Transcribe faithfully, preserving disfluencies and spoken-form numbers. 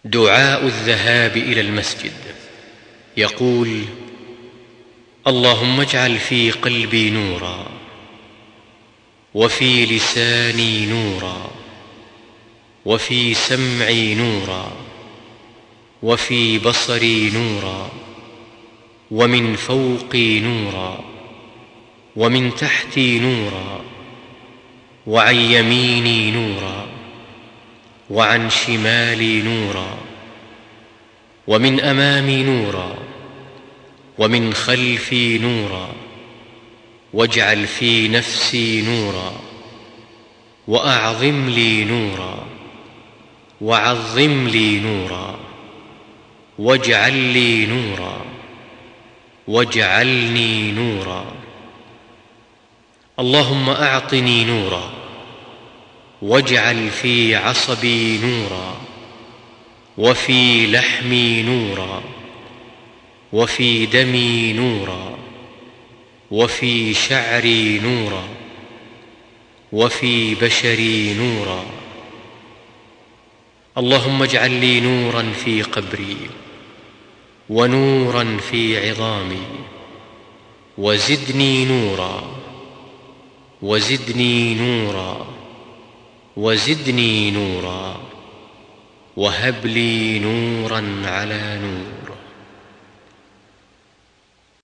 دعاء الذهاب إلى المسجد. يقول: اللهم اجعل في قلبي نورا، وفي لساني نورا، وفي سمعي نورا، وفي بصري نورا، ومن فوقي نورا، ومن تحتي نورا، وعن يميني نورا، وعن شمالي نورا، ومن أمامي نورا، ومن خلفي نورا، واجعل في نفسي نورا، وأعظم لي نورا، وعظم لي نورا، واجعل لي نورا، واجعلني نورا. اللهم أعطني نورا، واجعل في عصبي نورا، وفي لحمي نورا، وفي دمي نورا، وفي شعري نورا، وفي بشري نورا. اللهم اجعل لي نورا في قبري، ونورا في عظامي، وزدني نورا، وزدني نورا، وزدني نورا، وهب لي نورا على نور.